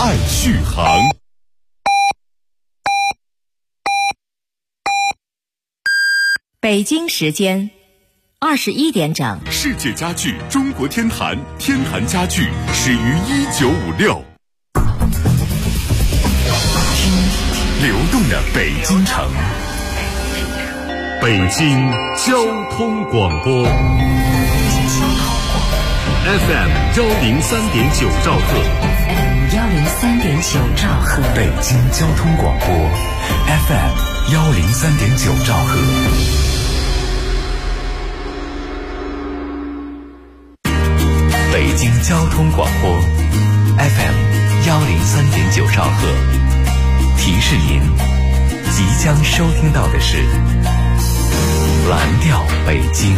爱续航。 北京时间21点整， 世界家具中国天坛，天坛家具始于1956。听流动的北京城，北京交通广播 FM 103.9兆赫 103.9兆赫， 北京交通广播 FM 103.9兆赫。北京交通广播 FM 103.9兆赫，提示您即将收听到的是蓝调北京。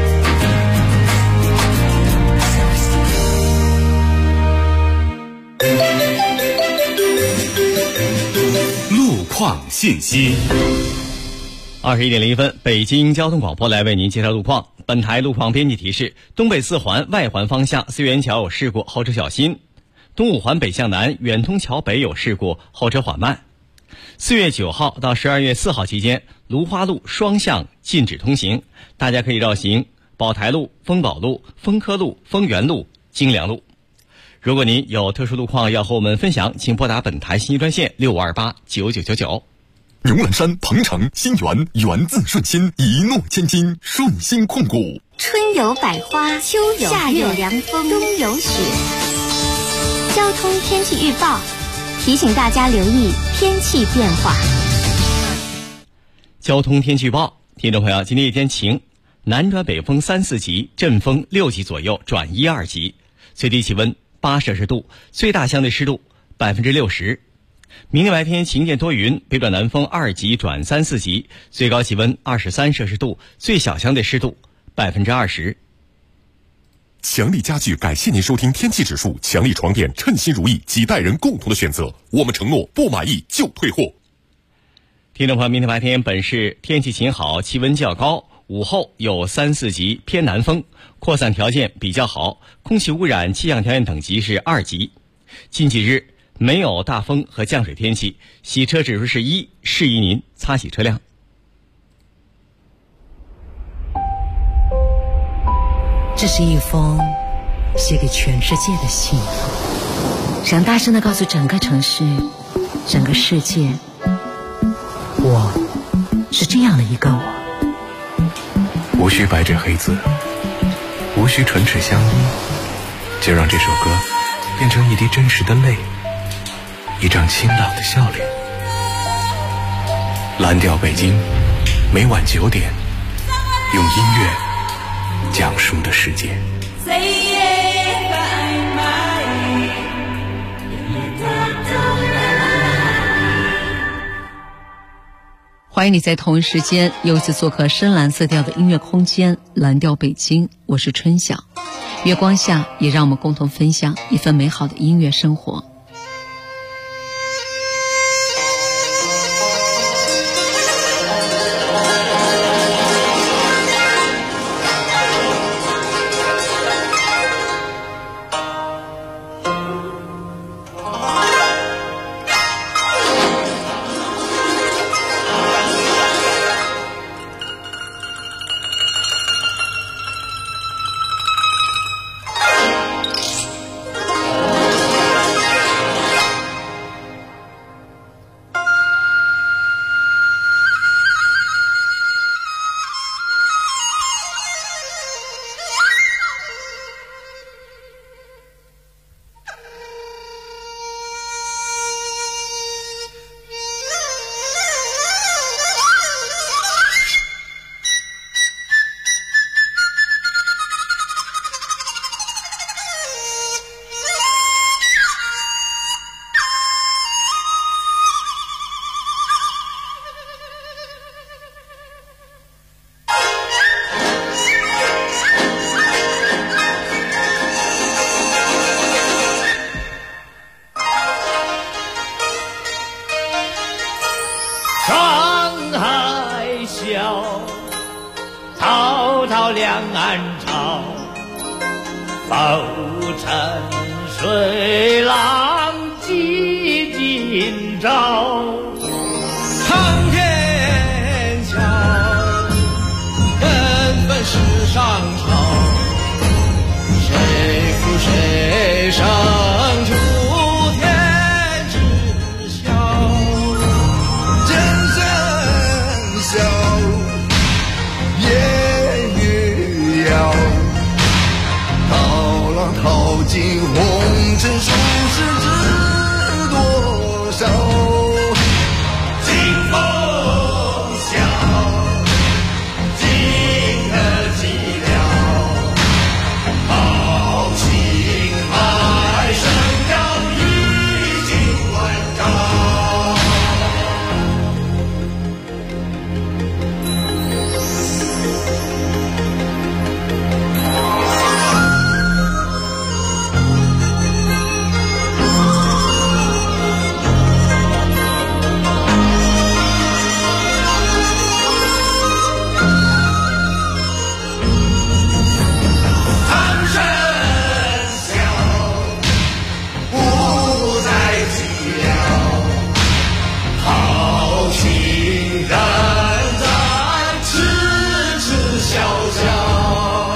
路况信息。 21点01分，北京交通广播来为您介绍路况。本台路况编辑提示：东北四环外环方向思源桥有事故，后车小心；东五环北向南远通桥北有事故，后车缓慢。4月9号到12月4号期间，芦花路双向禁止通行，大家可以绕行宝台路、丰宝路、丰科路、丰源路、京良路。如果您有特殊路况要和我们分享，请拨打本台信息专线65289999。 牛栏山、鹏城、新源，源自顺心，一诺千金，顺心控股。 春有百花，秋有夏有凉风，冬有雪。交通天气预报提醒大家留意天气变化。 交通天气预报，听众朋友，今天一天晴，南转北风3、4级，阵风6级左右转1、2级，最低气温8摄氏度，最大相对湿度60%。明天白天晴间多云，北转南风2级转3、4级，最高气温23摄氏度，最小相对湿度20%。 强力家具感谢您收听天气指数，强力床垫称心如意，几代人共同的选择，我们承诺不满意就退货。 听众朋友，明天白天本市天气晴好，气温较高，午后有3、4级偏南风，扩散条件比较好，空气污染气象条件等级是2级。近几日没有大风和降水天气，洗车指数是1，适宜您擦洗车辆。 这是一封写给全世界的信，想大声地告诉整个城市、整个世界，我是这样的一个我。 无需白纸黑字，无需唇齿相依，就让这首歌变成一滴真实的泪，一张清朗的笑脸。蓝调北京，每晚9点，用音乐讲述的世界。 欢迎你在同一时间又一次做客深蓝色调的音乐空间蓝调北京，我是春晓。月光下，也让我们共同分享一份美好的音乐生活。 两岸潮，浮沉水浪急。 照，苍天笑，纷纷世上潮，谁负谁胜出天知晓， 真声笑，烟雨遥，涛浪淘尽红尘，数世知多少。 清风笑，尽得寂寥，豪情海生要衣锦万丈。苍生笑，不再寂寥，豪情仍在，痴痴笑笑。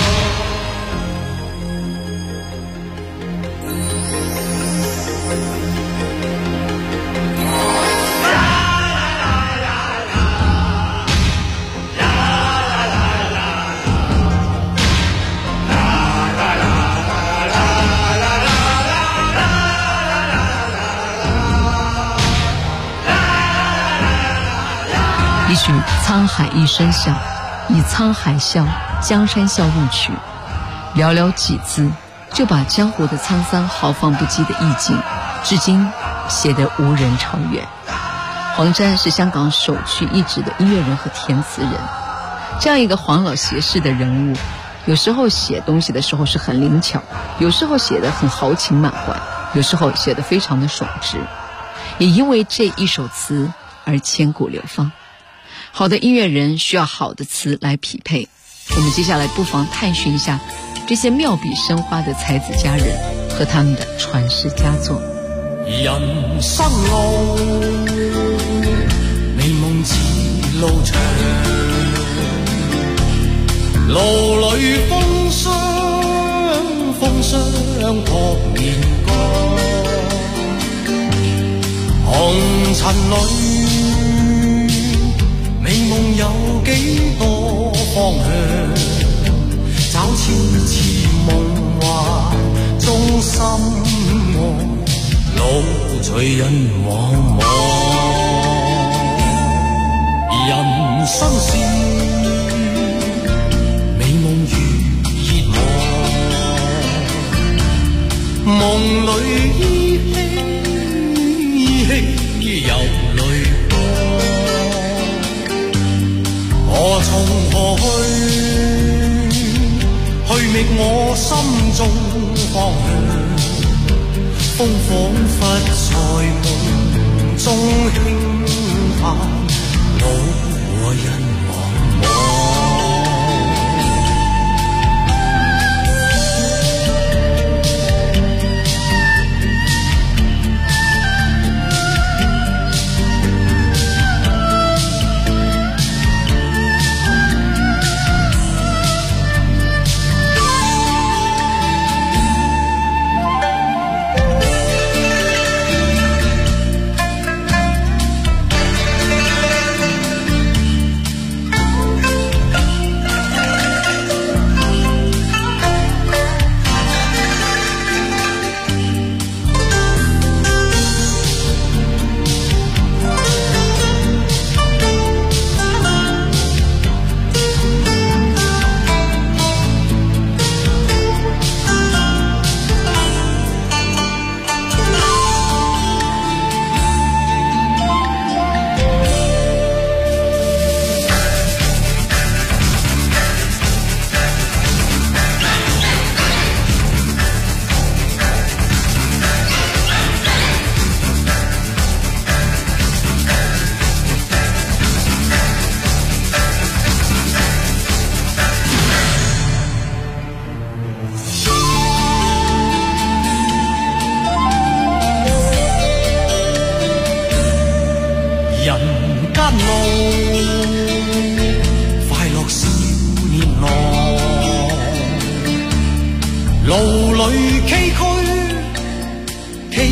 一曲沧海一声笑，以沧海笑，江山笑入曲，寥寥几字就把江湖的沧桑豪放不羁的意境，至今写得无人超越。黄沾是香港首屈一指的音乐人和填词人，这样一个黄老邪士的人物，有时候写东西的时候是很灵巧，有时候写得很豪情满怀，有时候写得非常的爽直，也因为这一首词而千古流芳。好的音乐人需要好的词来匹配，我们接下来不妨探寻一下这些妙笔生花的才子佳人和他们的传世佳作。 人生路，美夢似路長，路裏風霜撲面光，紅塵裏美夢有幾多方向，找千次夢幻中心愛，路隨人茫茫。人生是美夢如熱望，夢裏依稀有淚光。我從何去覓我心中方向，風彷彿在夢中輕嘆，路和人茫茫。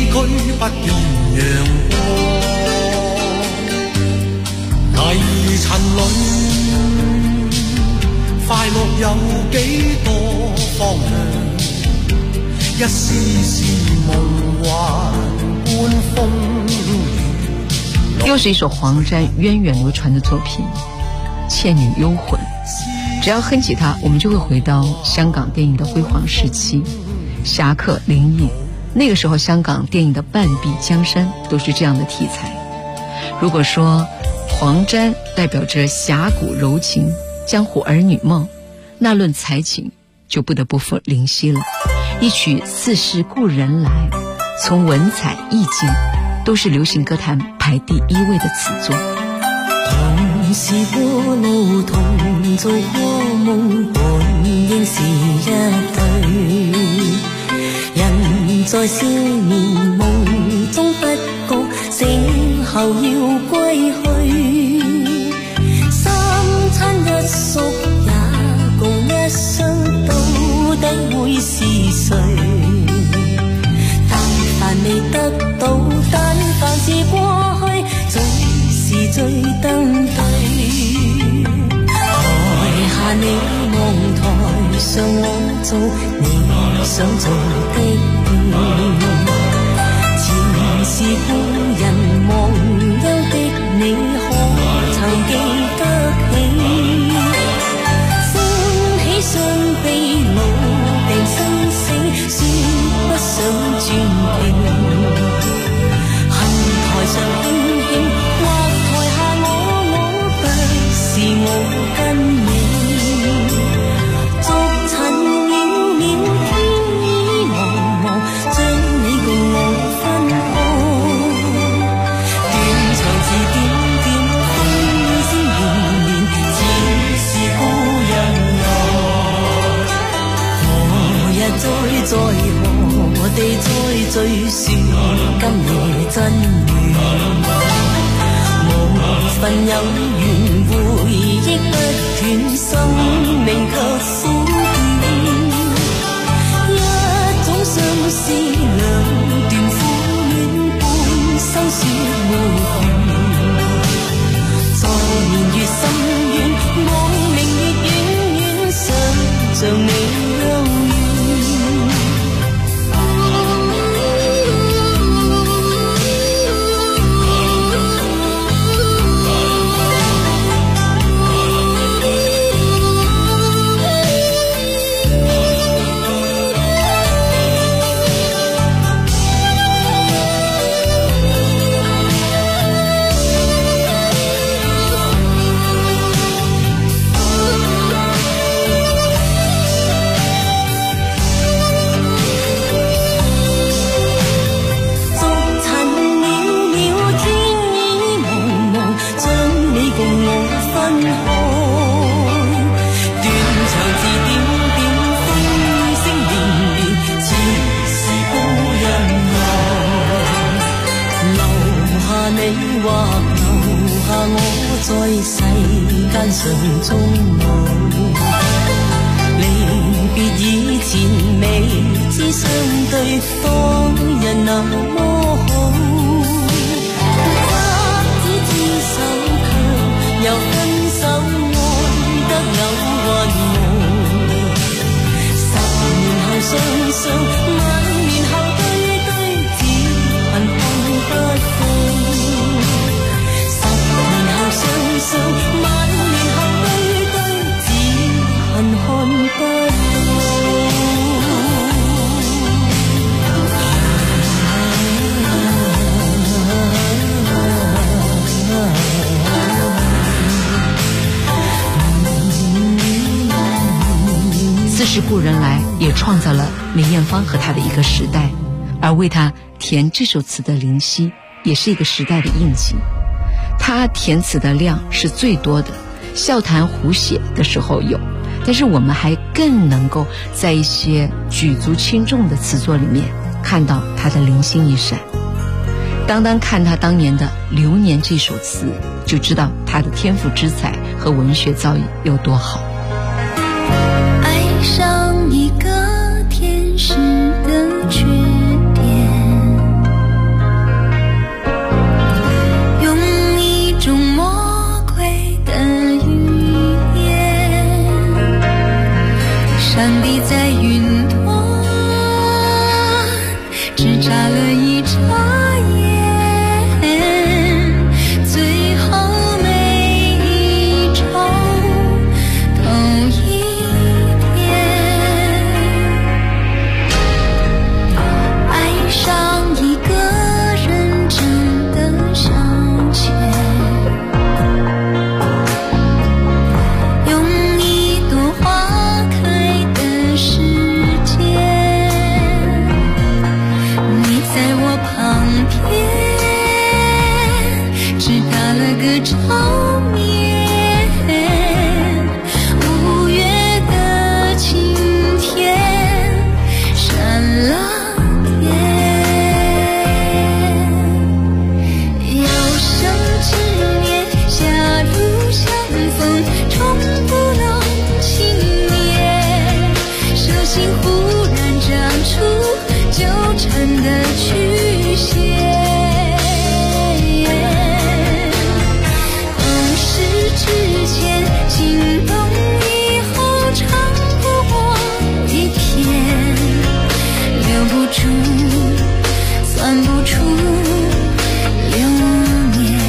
居不見陽光，泥塵裏快樂有幾多方向，一絲絲夢幻般風雨。 又是一首黄沾源远流传的作品《倩女幽魂》。只要哼起它，我们就会回到香港电影的辉煌时期，侠客灵异。那个时候香港电影的半壁江山都是这样的题材。如果说黄沾代表着侠骨柔情、江湖儿女梦，那论才情就不得不服林夕了。一曲《似是故人来》，从文采意境都是流行歌坛排第一位的词作。 同是過路，同做過夢，本應是一對。人在少年夢中不覺，醒後要歸去。三餐一宿也共一雙，到底會是誰？但凡未得到，但凡是過去，總是最登對。台下你望，台上我做你想做的戲。前是故人忘憂的你，可曾記得起？歡喜相悲，老病生死，說不想轉變。恨台上輕輕，或台下我不是我跟你。在何地再追說今夜真緣？無份有緣，回憶不斷，生命卻苦短。一種相思，兩段苦戀，半生說沒完。在年月深遠，望明月遠遠，想像你幽怨。在世間上終老，離別以前未知相對，當日那麼好。不知知手卻又分手，愛得有雲霧。10年後雙雙，晚年後對對，只恨看不到。雙雙晚年後對對，只恨看不到。 似是故人来也创造了梅艳芳和她的一个时代，而为她填这首词的林夕也是一个时代的印记。他填词的量是最多的，笑谈胡写的时候有，但是我们还更能够在一些举足轻重的词作里面看到他的零星一闪。单单看他当年的《流年》这首词，就知道他的天赋之才和文学造诣有多好。 爱上一个天使的缺点， 个照面，五月的晴天闪了眼，有生之年狭路相逢，终不能幸免，手心忽然长出纠缠的曲线，之前心动以后长不过一天，留不住算不出流年。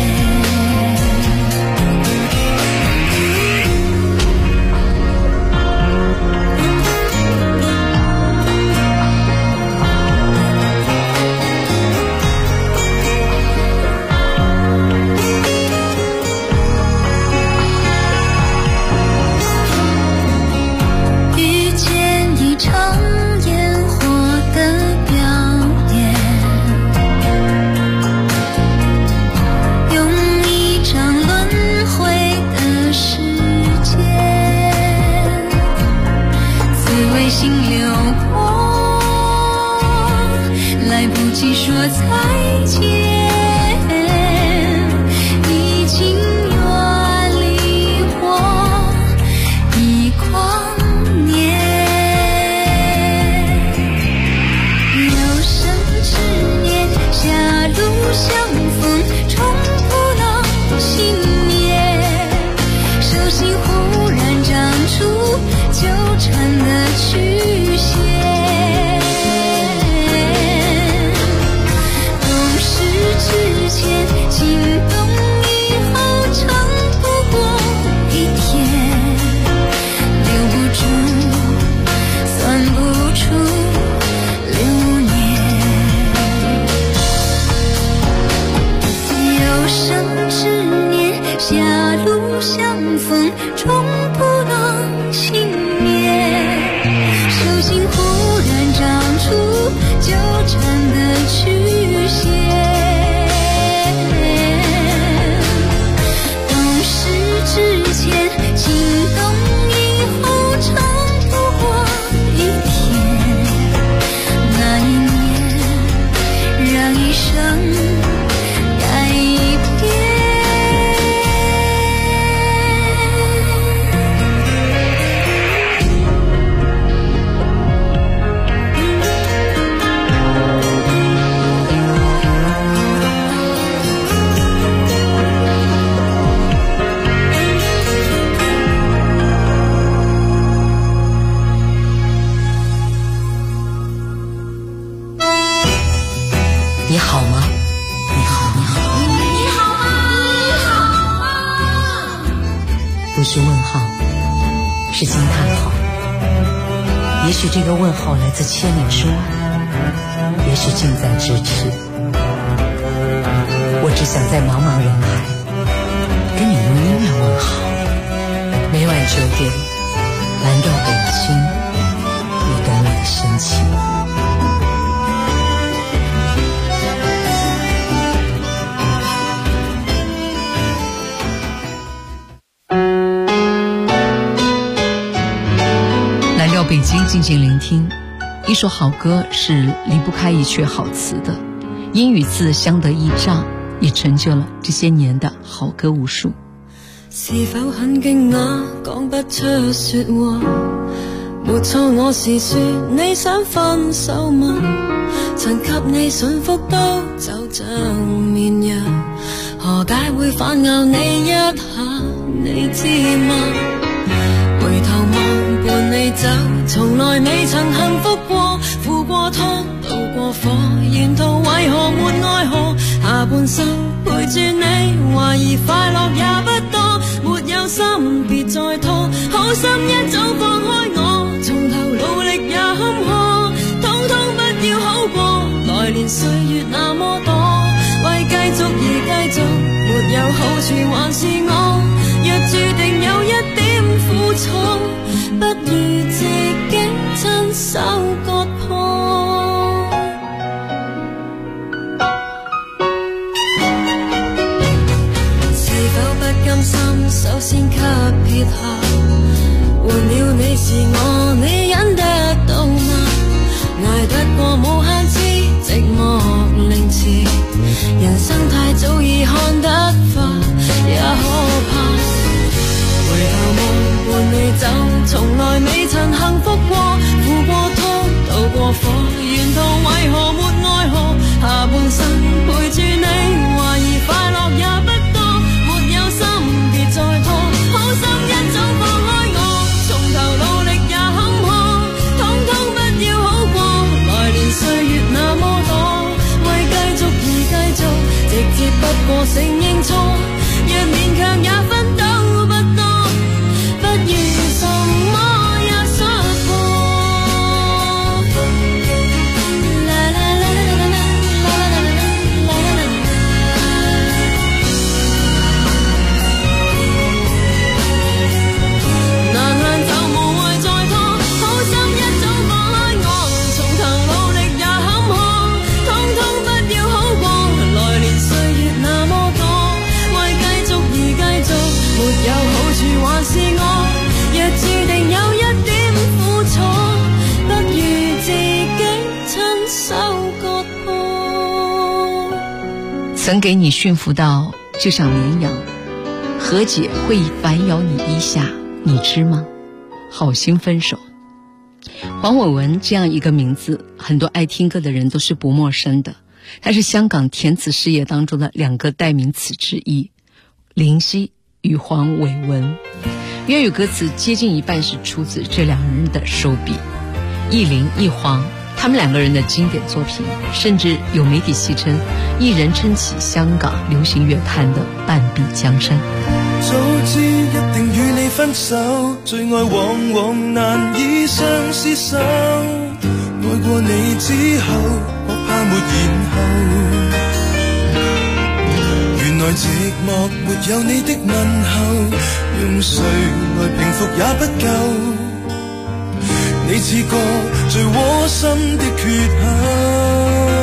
心流过，来不及说再见，已经远离我一光年。有生之年狭路相逢，终不能幸免，手心忽然长出纠缠的曲线，懂事之前心动以后长不过一天，留不住算不出流年，有生之年狭路相逢，终不能幸免，手心忽然长出纠缠的曲线，懂事之前心动以后长不过一天，那一年让一生改变。 你好吗？你好，你好， 你好吗？你好吗？ 不是问号，是惊叹号。也许这个问号来自千里之外，也许近在咫尺。我只想在茫茫人海跟你用音乐问好。每晚9点，蓝调北京，你懂我的深情。北京静静聆听，一首好歌是离不开一阙好词的，音与字相得益彰，也成就了这些年的好歌无数。 是否很驚訝，講不出說話？沒錯，我是說你想分手嗎？曾給你信福都走像綿羊，何解會反咬你一下？你知嗎？回頭望伴你走，從來未曾幸福過，付過湯，渡過火，沿途為何沒愛河？下半生陪住你，懷疑快樂也不多，沒有心別再拖，好心一早放開我，從頭努力也坎坷，通通不要好過，來年歲月那麼多，為繼續而繼續，沒有好處還是我，若注定有一點苦楚，不如自己親手割破。是首先給撇下，換了你是我，你忍得到嗎？捱得過無限次寂寞凌遲，人生太早已看得化，也可怕。回頭望伴你走，從來未曾幸福過，付過湯，渡過火，沿途為何沒愛河？下半生陪住你，懷疑快樂也不多，沒有心別再拖，好心一早放開我，從頭努力也坎坷，統統不要好過，來年歲月那麼多，為繼續而繼續，直接不過承認錯，若勉強也奮鬥不多，不如什麼也摔破。有好處還是我，若注定有一點苦楚，不如自己親手割破。 曾给你驯服到就像绵羊，何解会反咬你一下，你知吗？好心分手。黄伟文这样一个名字，很多爱听歌的人都是不陌生的，他是香港填词事业当中的两个代名词之一，林夕与黄伟文。粤语歌词接近一半是出自这两人的手笔，一林一黄，他们两个人的经典作品，甚至有媒体戏称一人撑起香港流行乐坛的半壁江山。 早知一定與你分手，最愛往往難以相廝守，愛過你之後，或怕沒然後，原來寂寞沒有你的問候，用誰來平復也不夠，你似個最窩心的缺口，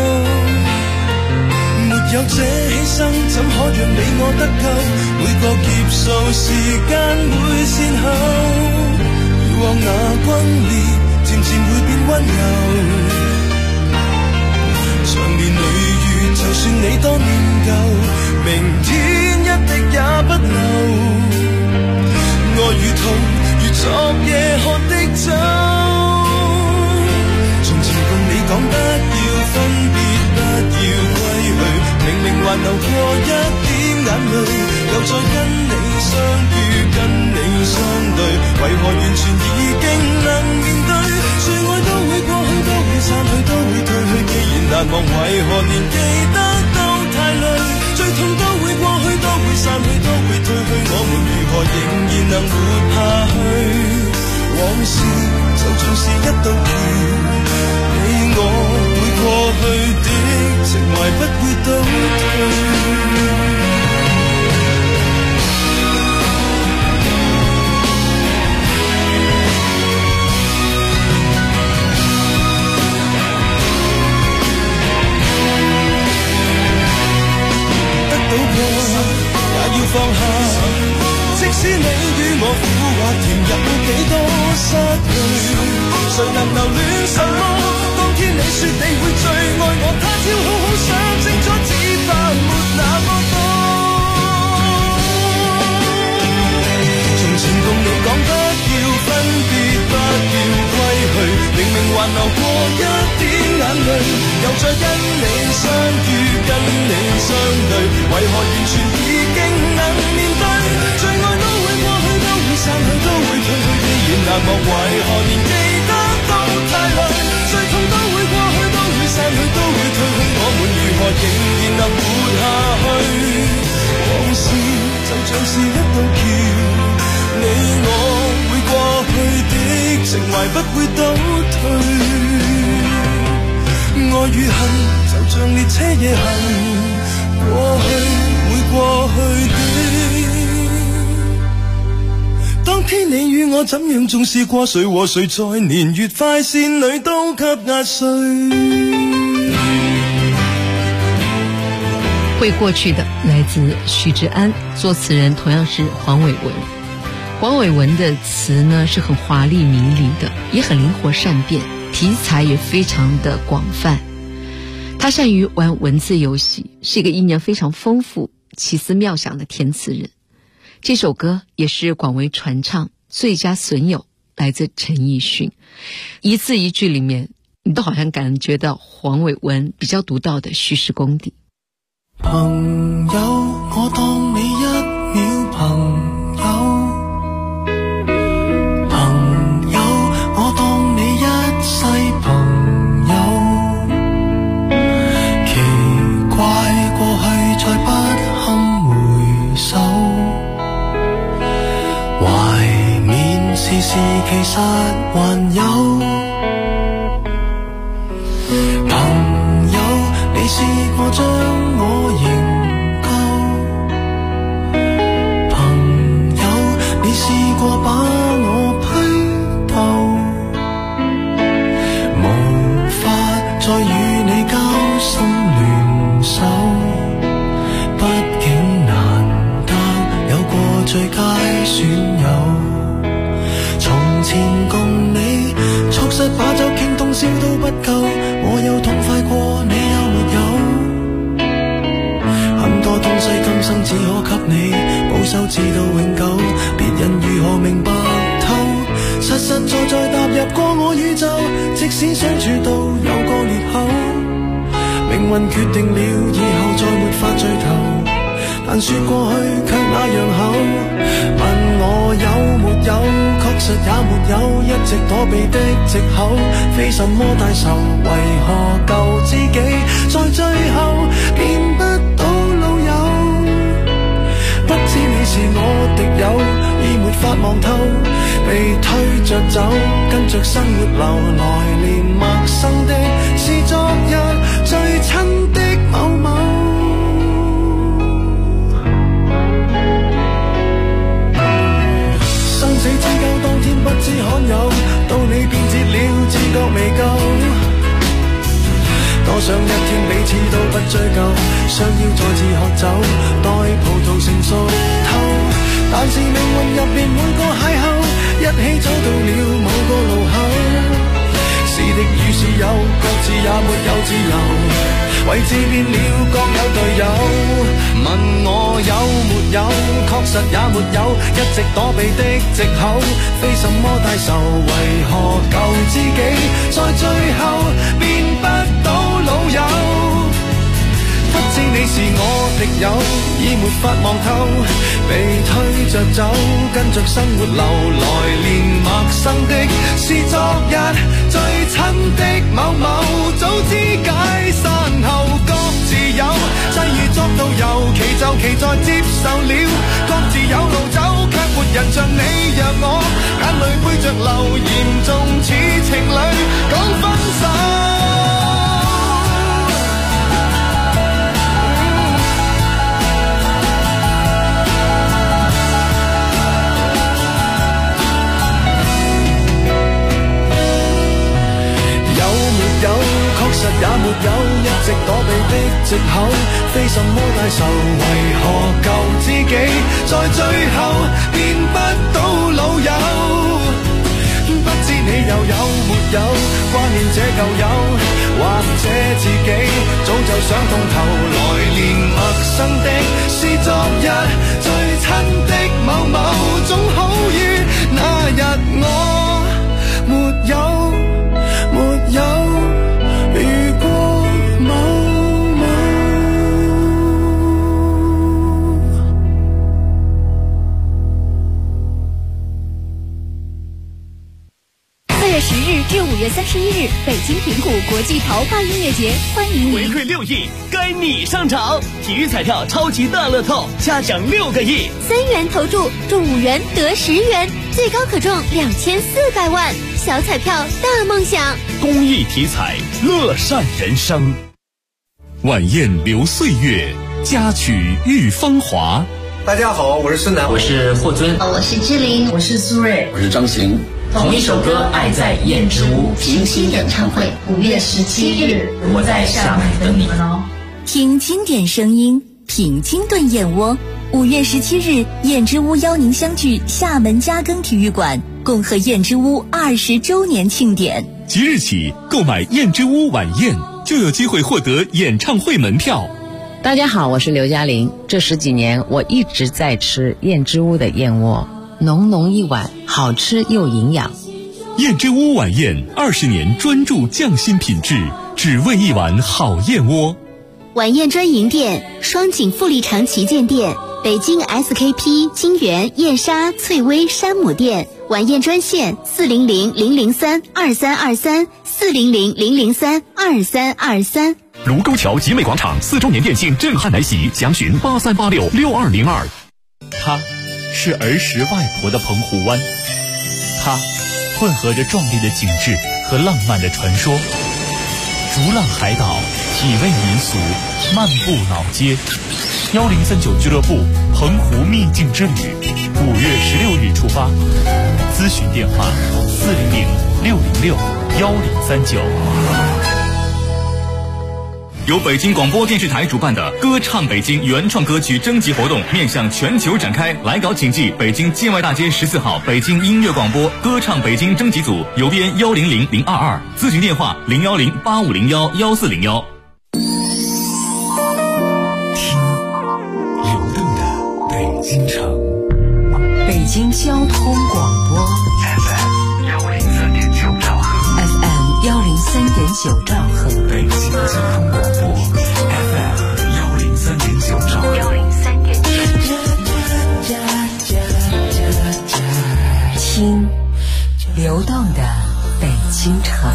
沒有這犧牲怎可讓你我得救，每個劫數時間會善後，以往那轟烈漸漸會變溫柔，長年累月就算你多念舊，明天一滴也不留，愛與痛如昨夜喝的酒，從前共你講不要分別不要歸去，明明還流過一點眼淚，又再跟你相遇跟你相對，為何完全已經能面對，最愛都會過去都會散去都會退去，既然難忘為何連記得都太累，最痛都會過去都會散去都會退去，我們如何仍然能活下去，往事就像是一道橋，你我會過去的情懷不會倒退。也要放下，即使你與我苦或甜，有幾多失去，誰能留戀什麼？當天你說你會最愛我，他朝好好想清楚，只怕沒那麼多。從前共你講不要分別，不要歸去，明明還流過一點眼淚，又再跟你相遇跟你相對，為何完全已經能面對，最愛都會過去都會散去都會退去，既然難忘為何連記得都太累，最痛都會過去都會散去都會退去，我們如何仍然能活下去，往事就像是一道橋，你我會過去的情懷不會倒退，愛與恨就像列車夜行，過去會過去的，當天你與我怎樣重視過，誰和誰在年月快線裏都給壓碎。 会过去的来自许志安，作词人同样是黄伟文。黄伟文的词呢是很华丽迷离的，也很灵活善变，题材也非常的广泛。他善于玩文字游戏，是一个意念非常丰富、奇思妙想的填词人。这首歌也是广为传唱，最佳损友来自陈奕迅，一字一句里面你都好像感觉到黄伟文比较独到的叙事功底。 朋友，我當你一秒朋友，朋友，我當你一世朋友。奇怪，過去再不堪回首，懷緬時時其實還有。朋友，你試過將我營救，朋友，你試過把我批鬥，無法再與你交心聯手，畢竟難得有過最佳損友。從前共你促膝把酒傾通宵都不夠，我有痛快過你有沒有？很多東西今生只可給你保守至到永久，別人如何明白透？實實在在踏入過我宇宙，即使相處到有個裂口，命運決定了以後再沒法聚頭，但說過去卻那樣厚。問我有沒有，確實也沒有，一直躲避的藉口，非什麼大仇，為何舊知己在最後變不到老友？不知你是我敵友，已沒法望透，被推着走，跟着生活流，來年陌生的是昨日最親的某某。生死之交當天不知罕有，到你變節了自覺未夠，多想一天彼此都不追究，相邀再次喝酒，待葡萄成熟透。但是命運入面每個邂逅，一起走到了某個路口，是敵與是友，各自也沒有自由，位置變了各有隊友。問我有沒有，確實也沒有，一直躲避的藉口，非什麼大仇，為何舊知己在最後變不到老友？不知你是我敵友，已沒法望透，被推着走，跟着生活流，來年陌生的是昨日最親的某某，早知解散後各自有，際遇作導遊，其就其在接受了，各自有路走，卻沒人像你讓我眼淚背着流，嚴重似情侶講分手。有，確實也沒有，一直躲避的藉口，非什麼大仇，為何舊知己在最後變不到老友？不知你又有沒有掛念這舊友，或者自己早就想通透，來年陌生的是昨日最親的某某，總好於那日我沒有沒有遇過某某。 4月10日至5月31日，北京平谷国际陶发音乐节，欢迎回馈6亿，该你上场！体育彩票超级大乐透，嘉奖6个亿 ，3元投注中5元得10元，最高可中2400万。小彩票大梦想， 公益体彩，乐善人生。 晚宴留岁月，佳曲遇芳华。 大家好，我是孙楠， 我是霍尊， 我是志玲， 我是苏芮， 我是张行。 同一首歌，爱在燕之屋平行演唱会，5月17日， 我在上海等你们哦。 听经典声音，品金顿燕窝。5月17日，燕之屋邀您相聚厦门嘉庚体育馆，共贺燕之屋20周年庆典。 即日起购买燕之屋晚宴，就有机会获得演唱会门票。 大家好，我是刘嘉玲。这10几年，我一直在吃燕之屋的燕窝，浓浓一碗，好吃又营养。 燕之屋晚宴20年专注匠心品质，只为一碗好燕窝。 晚宴专营店：双井富力城旗舰店、北京 SKP 金源燕莎翠微山姆店。晚宴专线400-003-2323，400-003-2323。 卢沟桥集美广场4周年店庆震撼来袭，详询83866202。它是儿时外婆的澎湖湾，它混合着壮丽的景致和浪漫的传说。逐浪海岛，体味民俗，漫步老街。1039俱乐部澎湖秘境之旅，5月16日出发。咨询电话400-606-1039。由北京广播电视台主办的歌唱北京原创歌曲征集活动面向全球展开，来稿请寄北京建外大街14号北京音乐广播歌唱北京征集组，邮编100022，咨询电话010-8501-1401。 听流动的北京城， 北京交通广播 FM103.9兆赫 ，FM103.9兆赫， 北京交通广播 FM103.9兆赫听流动的北京城。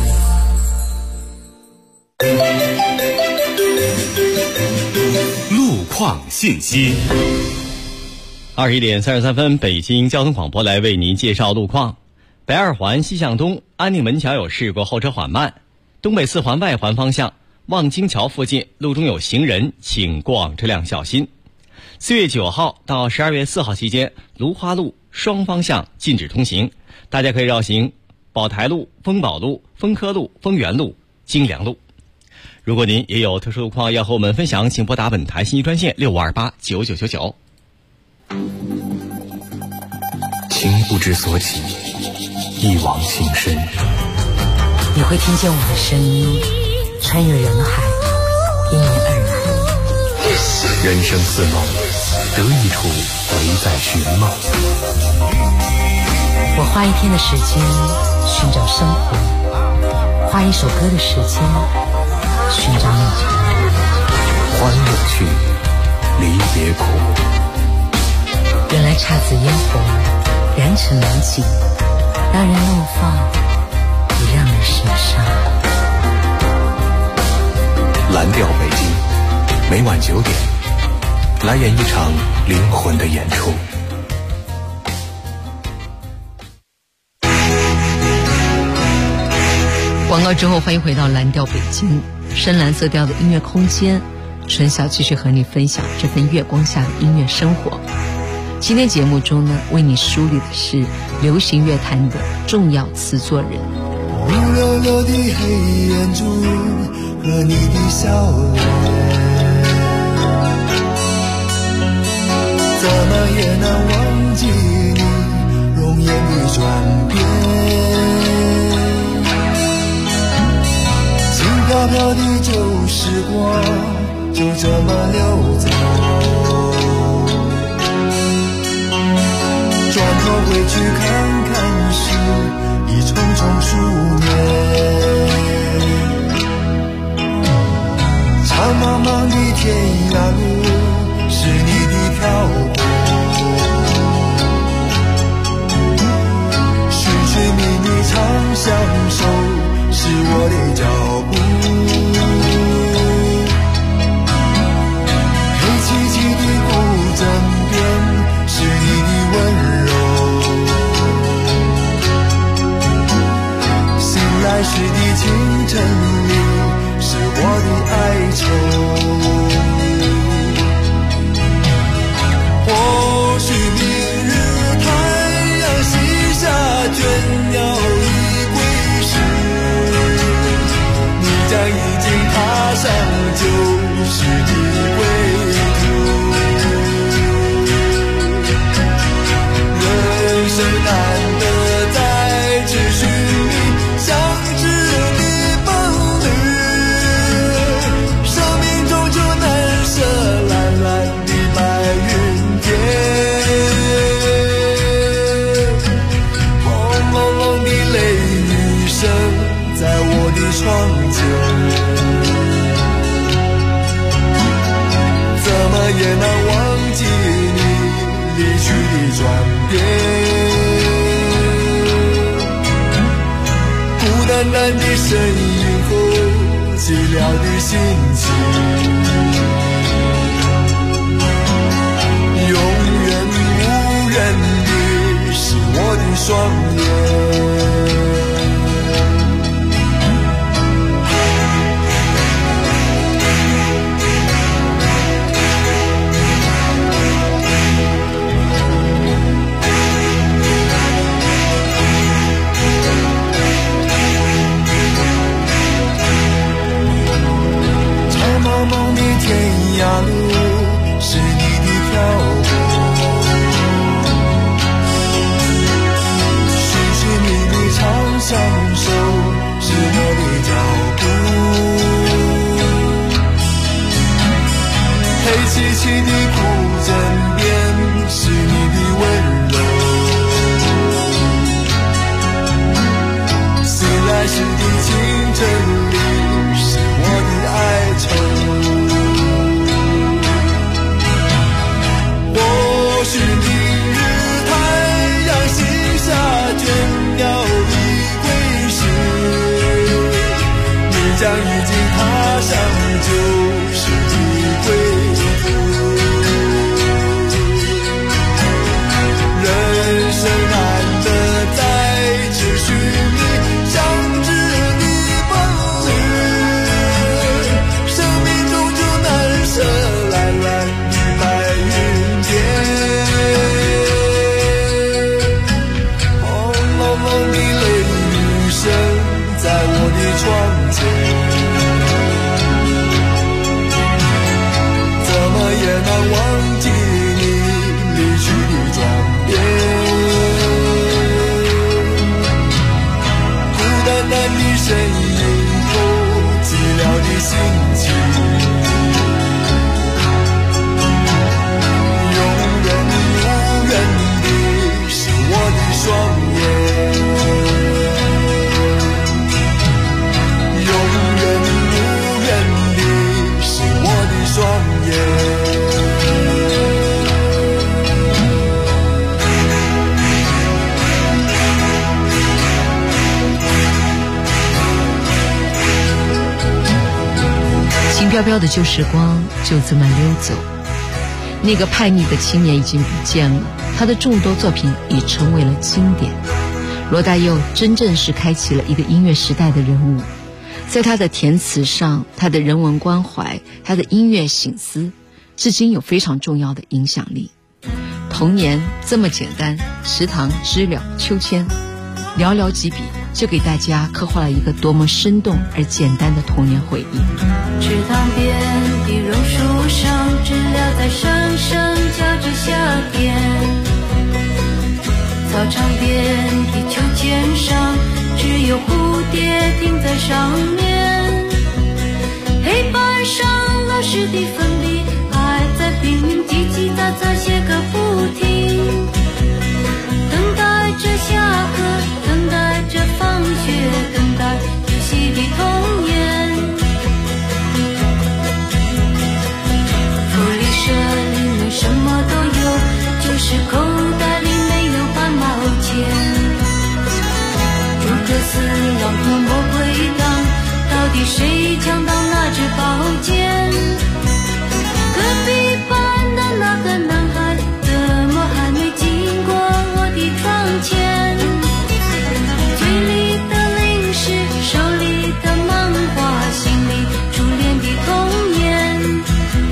路况信息。 21点33分，北京交通广播来为您介绍路况。北二环西向东安定门桥有事故，后车缓慢。东北4环外环方向望京桥附近路中有行人，请过往车辆小心。4月9号到12月4号期间，芦花路双方向禁止通行，大家可以绕行宝台路、丰宝路、丰科路、丰源路、京良路。如果您也有特殊路况要和我们分享，请拨打本台信息专线65289999。 情不知所起，一往情深。 你会听见我的声音穿越人海，因你而来。 人生似梦，得一处唯在寻梦。 我花1天的时间寻找生活，花1首歌的时间寻找你。 欢乐去，离别苦。 原来姹紫嫣红燃成美景，让人怒放，也让人神伤。 蓝调北京，每晚9点，来演一场灵魂的演出。 广告之后，欢迎回到蓝调北京，深蓝色调的音乐空间，春晓继续和你分享这份月光下的音乐生活。今天节目中呢，为你梳理的是流行乐坛的重要词作人。 乌溜溜的黑眼珠和你的笑脸，怎么也难忘记你容颜的转变。轻飘飘的旧时光就这么溜走，转头回去看看时，已匆匆数年。长茫茫的天涯路，是你的漂泊，寻寻觅觅长相守，是我的脚步。黑漆漆的古镇边，是你的温柔。醒来时的清晨里，是我的哀愁。或许明日太阳西下，倦鸟已归时，你将已经踏上旧时也难忘记你离去的转变，孤单单的身影和寂寥的心情，永远无人的是我的双眼。茫茫的天涯路是你的漂泊，寻寻觅觅长相守是我的脚步，黑漆漆的古镇边是你的温柔，醒来时的清晨里是我的哀愁。或许明日太阳西下，倦鸟已归时，你将已经踏上旧时的归途。人生难得再次寻觅相知的伴侣，生命终究难舍蓝蓝的白云间。朦胧的泪雨声在我的窗前，怎么也难忘记你离去的转变，孤单单的身影和寂寥的心情，永远无人的是我的双眼，永远无人的是我的双眼。 轻飘飘的旧时光就这么溜走，那个叛逆的青年已经不见了，他的众多作品已成为了经典。罗大佑真正是开启了一个音乐时代的人物，在他的填词上，他的人文关怀，他的音乐省思，至今有非常重要的影响力。童年这么简单，池塘、知了、秋千，寥寥几笔就给大家刻画了一个多么生动而简单的童年回忆。 池塘边的榕树上，知了在声声叫着夏天，操场边的秋千上，只有蝴蝶停在上面，黑板上老师的粉笔还在拼命叽叽喳喳写个不停，等待着下课，等待着放学，等待游戏的童年。福利社里面什么都有，就是口袋里没有半毛钱。诸葛四郎和魔鬼党，到底谁抢到那支宝剑？隔壁班的那个男孩怎么还没经过我的窗前？嘴里的零食，手里的漫画，心里初恋的童年。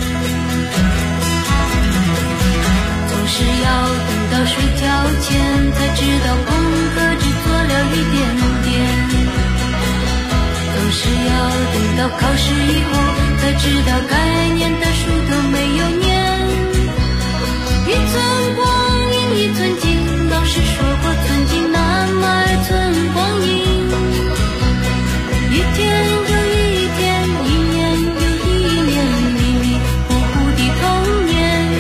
总是要等到睡觉前才知道功课只做了一点点，总是要等到考试以后才知道该念的书都没有念。一寸光阴一寸金，老师说过寸金难买寸光阴。一天又一天，一年又一年，迷迷糊糊的童年。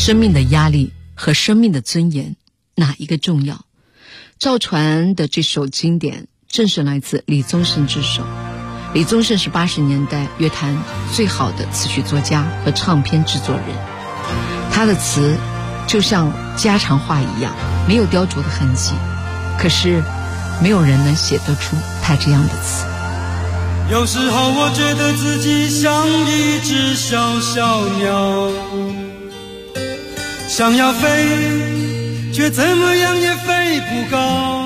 生命的压力和生命的尊严，哪一个重要？赵传的这首经典正是来自李宗盛之手。李宗盛是80年代乐坛最好的词曲作家和唱片制作人，他的词就像家常话一样，没有雕琢的痕迹，可是没有人能写得出他这样的词。 有时候我觉得自己像一只小小鸟，想要飞，却怎么样也飞不高。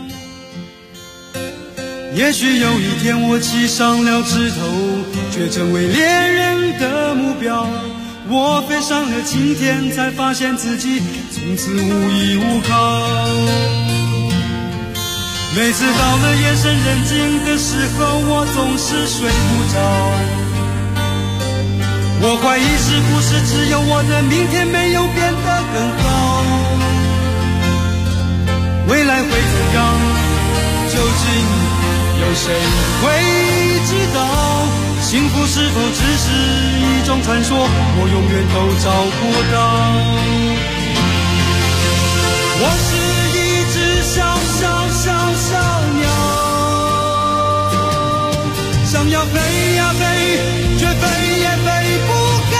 也许有一天我骑上了枝头，却成为猎人的目标。我飞上了青天，才发现自己从此无依无靠。每次到了夜深人静的时候，我总是睡不着。我怀疑是不是只有我的明天没有变得更好？未来会怎样？究竟有谁会知道？幸福是否只是一种传说？我永远都找不到。我是一只小小小小鸟，想要飞呀飞，却飞也飞不高。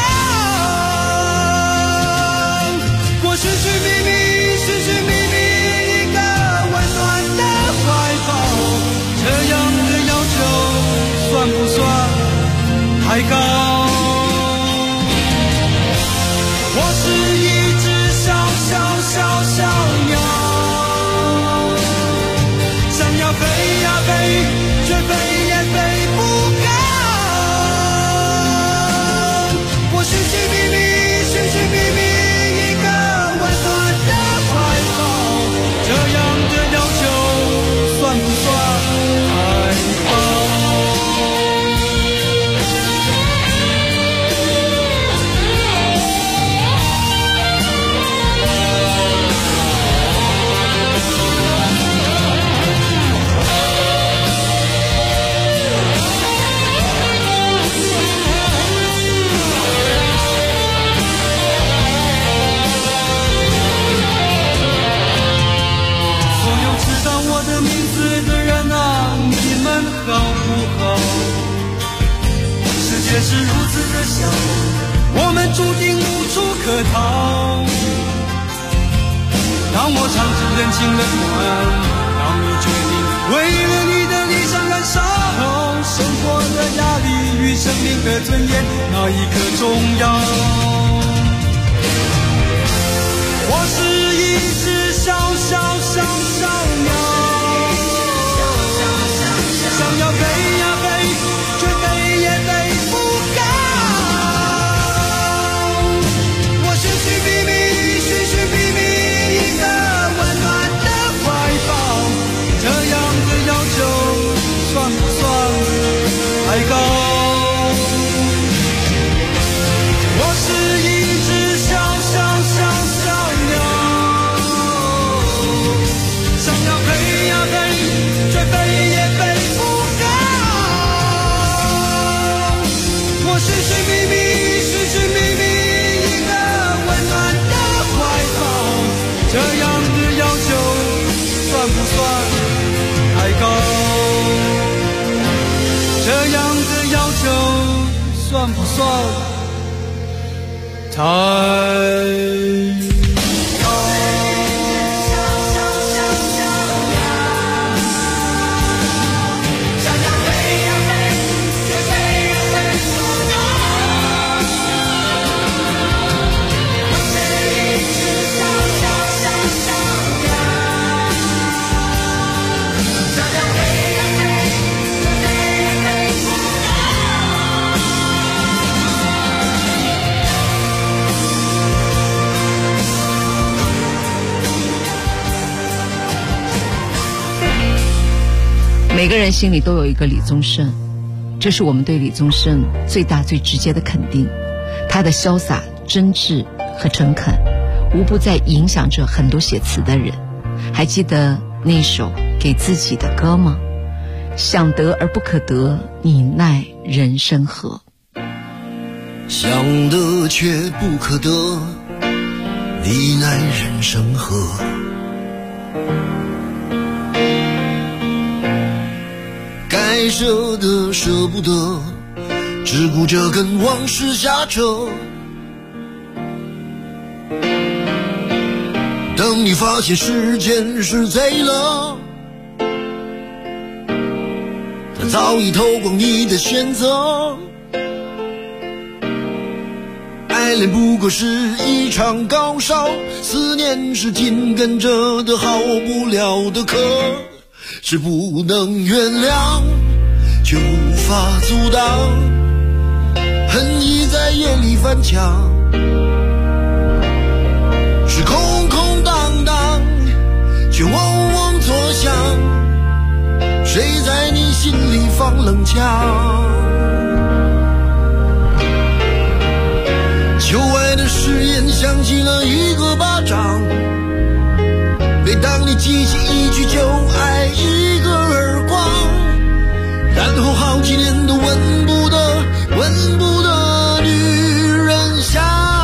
我寻寻觅觅，寻寻觅觅一个温暖的怀抱，这样的要求算不算太高？我是一只小小小小鸟，想要飞呀飞，却飞也飞不高。我寻寻觅觅，寻寻觅觅一个温暖的怀抱，这样的要求算不算太高？世界是如此的小，我们注定无处可逃。当我尝尽人情冷暖，当你决定为了你的理想燃烧，生活的压力与生命的尊严，哪一个重要？我是一只小小小小鸟，想要飞呀飞，却飞也飞不高。我寻寻觅觅，寻寻觅觅一个温暖的怀抱，这样的要求算不算太高？我是一只小小小小鸟，想要飞呀飞，却飞也飞不高。我寻寻觅觅，寻寻觅觅一个温暖的怀抱，这样的要求算不算太高？这样的要求算不算太高？ 每个人心里都有一个李宗盛，这是我们对李宗盛最大最直接的肯定。他的潇洒、真挚和诚恳，无不在影响着很多写词的人。还记得那首给自己的歌吗？想得而不可得，你奈人生何？ 想得却不可得， 你奈人生何？该舍的舍不得，只顾着跟往事瞎扯。等你发现时间是贼了，它早已偷光你的选择。爱恋不过是一场高烧，思念是紧跟着的好不了的课，是不能原谅却无法阻挡，恨意在夜里翻墙，是空空荡荡却嗡嗡作响，谁在你心里放冷枪？旧爱的誓言响起了一个巴掌，每当你记起一句就爱一个耳光，然后好几年都闻不得女人香。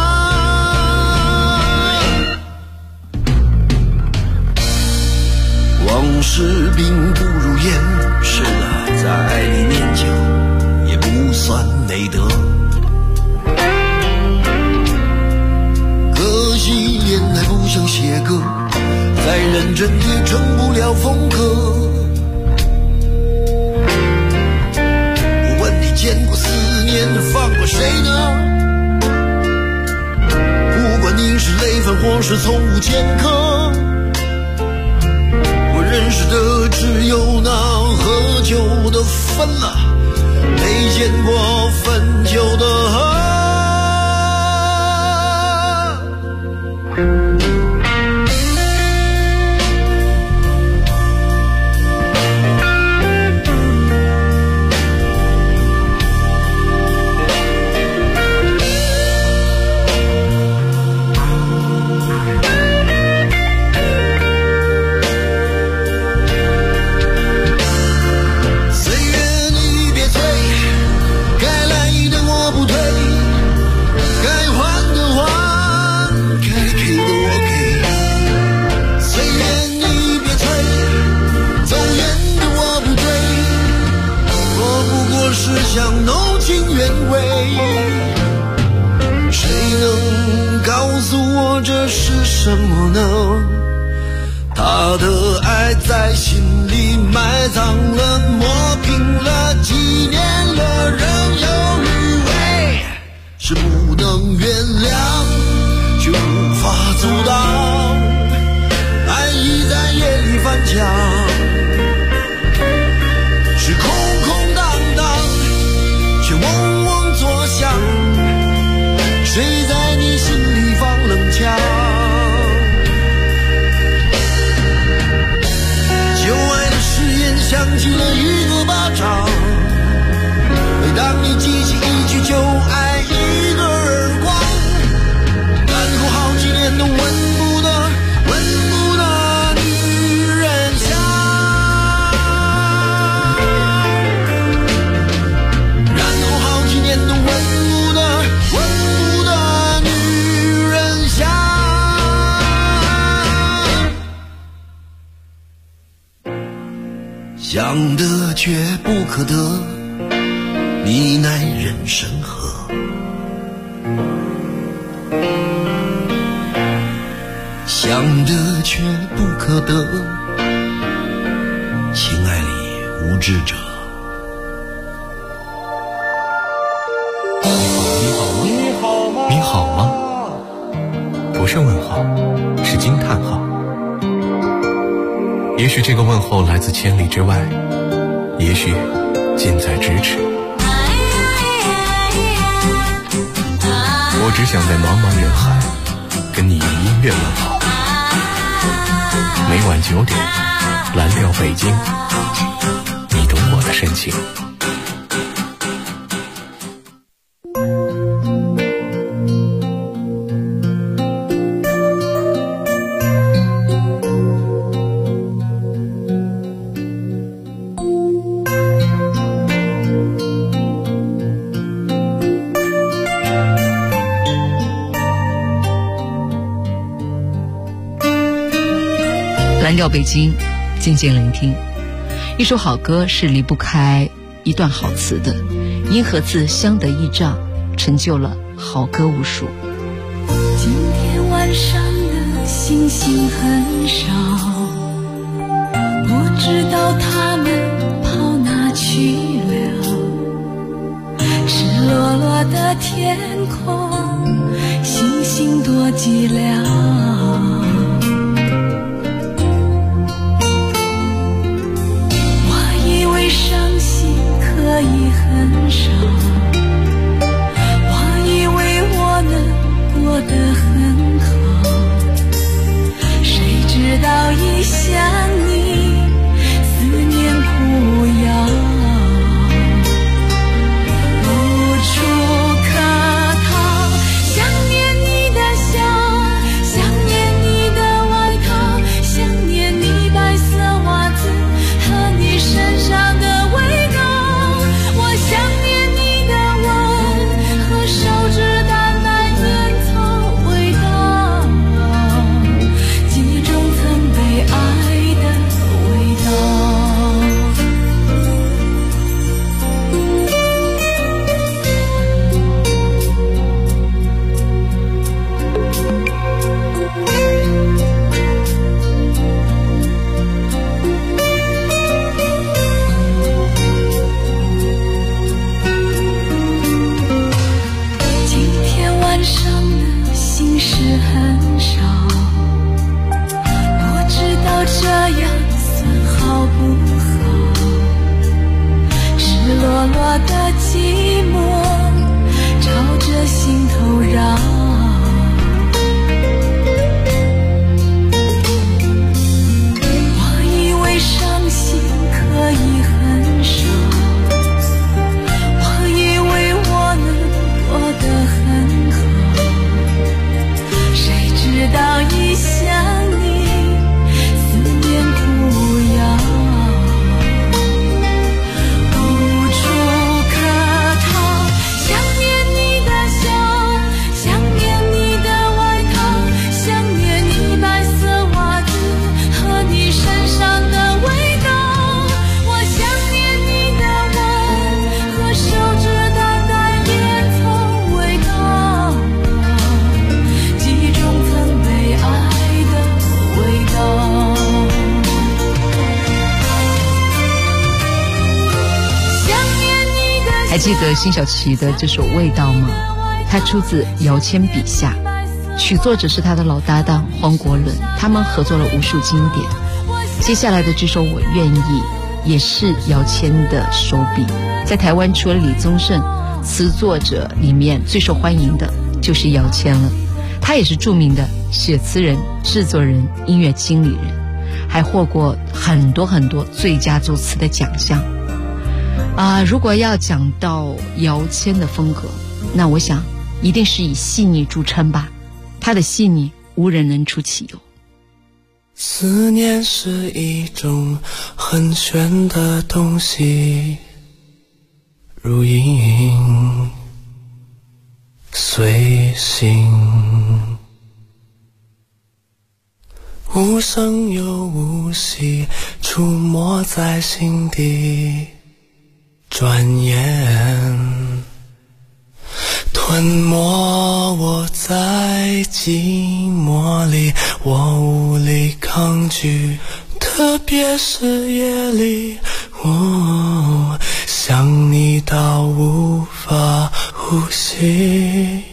往事并不如烟，是的，在爱里念旧也不算美德。可惜恋爱不像写歌，再认真也成不了风格。我问你见过思念放过谁呢？不管你是累犯或是从无前科，我认识的只有那喝酒的分了，没见过分酒的喝。想浓情原味，谁能告诉我这是什么呢？他的爱在心里埋葬了，磨平了，几年了，仍有余味，是不能原谅却无法阻挡，爱意在夜里翻墙，是空空荡荡却嗡嗡作响，谁在你心里放冷枪？旧爱的誓言响起了一个巴掌，每当你记起一句就爱一个耳光，然后好几年都闻不得女人香，然后好几年都闻不得女人香。想得却不可得，你奈人生何？想得却不可得，情爱里无知者。 你好吗？你好吗？不是问号，是惊叹号。也许这个问候来自千里之外，也许近在咫尺。我只想在茫茫人海跟你用音乐问好。每晚9点，蓝调北京，你懂我的深情。 蓝调北京，静静聆听。一首好歌是离不开一段好词的，因何自相得益彰，成就了好歌无数。 今天晚上的星星很少，不知道他们跑哪去了。赤裸裸的天空，星星多寂寥。我以为伤心可以很少，我以为我能过得很好，谁知道一想你，思念苦药。 还记得辛晓琪的这首《味道》吗？它出自姚谦笔下，曲作者是他的老搭档黄国伦，他们合作了无数经典。接下来的这首《我愿意》也是姚谦的手笔，在台湾除了李宗盛，词作者里面最受欢迎的就是姚谦了。他也是著名的写词人、制作人、音乐经理人，还获过很多最佳作词的奖项。如果要讲到姚谦的风格，那我想一定是以细腻著称吧，他的细腻无人能出其右。 思念是一种很玄的东西，如影随形，无声又无息，触摸在心底，转眼吞没我在寂寞里，我无力抗拒，特别是夜里，我想你到无法呼吸，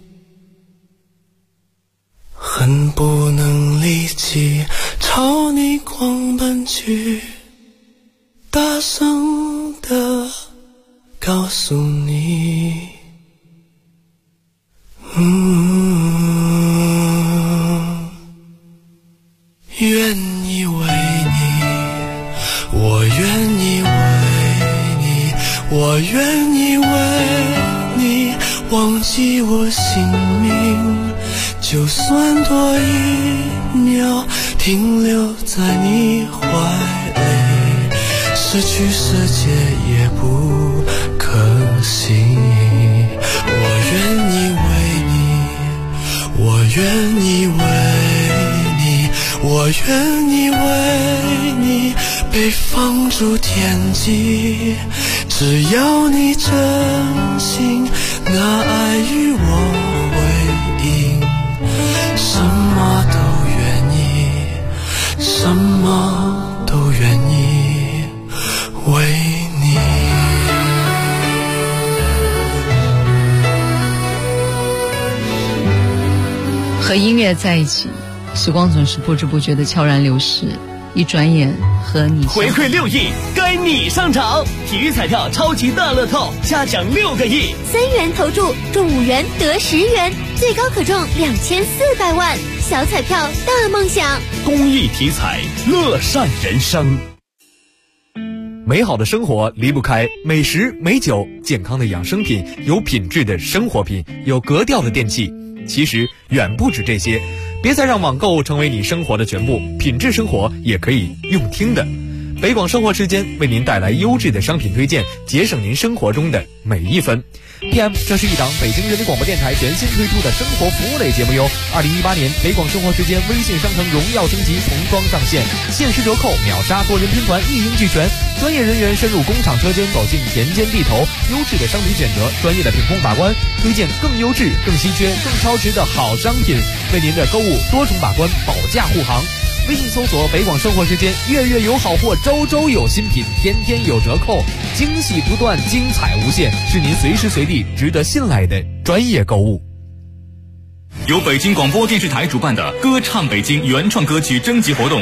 恨不能立即朝你狂奔去，大声地告诉你，愿意为你，我愿意为你，我愿意为你忘记我姓名，就算多一秒停留在你怀里，失去世界也不可惜。我愿意为你，我愿意为你我愿意为你被放逐天际，只要你真心拿爱与我回应，什么都愿意，什么都愿意为你。 和音乐在一起，时光总是不知不觉的悄然流逝，一转眼和你回馈6亿，该你上场！体育彩票超级大乐透，下奖6个亿 ，3元投注中5元得10元，最高可中2400万，小彩票大梦想。 公益体彩，乐善人生。美好的生活离不开美食美酒，健康的养生品，有品质的生活品，有格调的电器。其实远不止这些，别再让网购成为你生活的全部，品质生活也可以用听的。北广生活之间为您带来优质的商品推荐，节省您生活中的每一分。PM， 这是一档北京人民广播电台全新推出的生活服务类节目哟。2018年北广生活之间微信商城荣耀升级，重装上线，限时折扣，秒杀多人拼团，一应俱全。专业人员深入工厂车间，走进田间地头，优质的商品选择，专业的品控把关，推荐更优质、更稀缺、更超值的好商品，为您的购物多重把关，保驾护航。微信搜索北广生活时间，月月有好货，周周有新品，天天有折扣，惊喜不断，精彩无限，是您随时随地值得信赖的专业购物。 由北京广播电视台主办的歌唱北京原创歌曲征集活动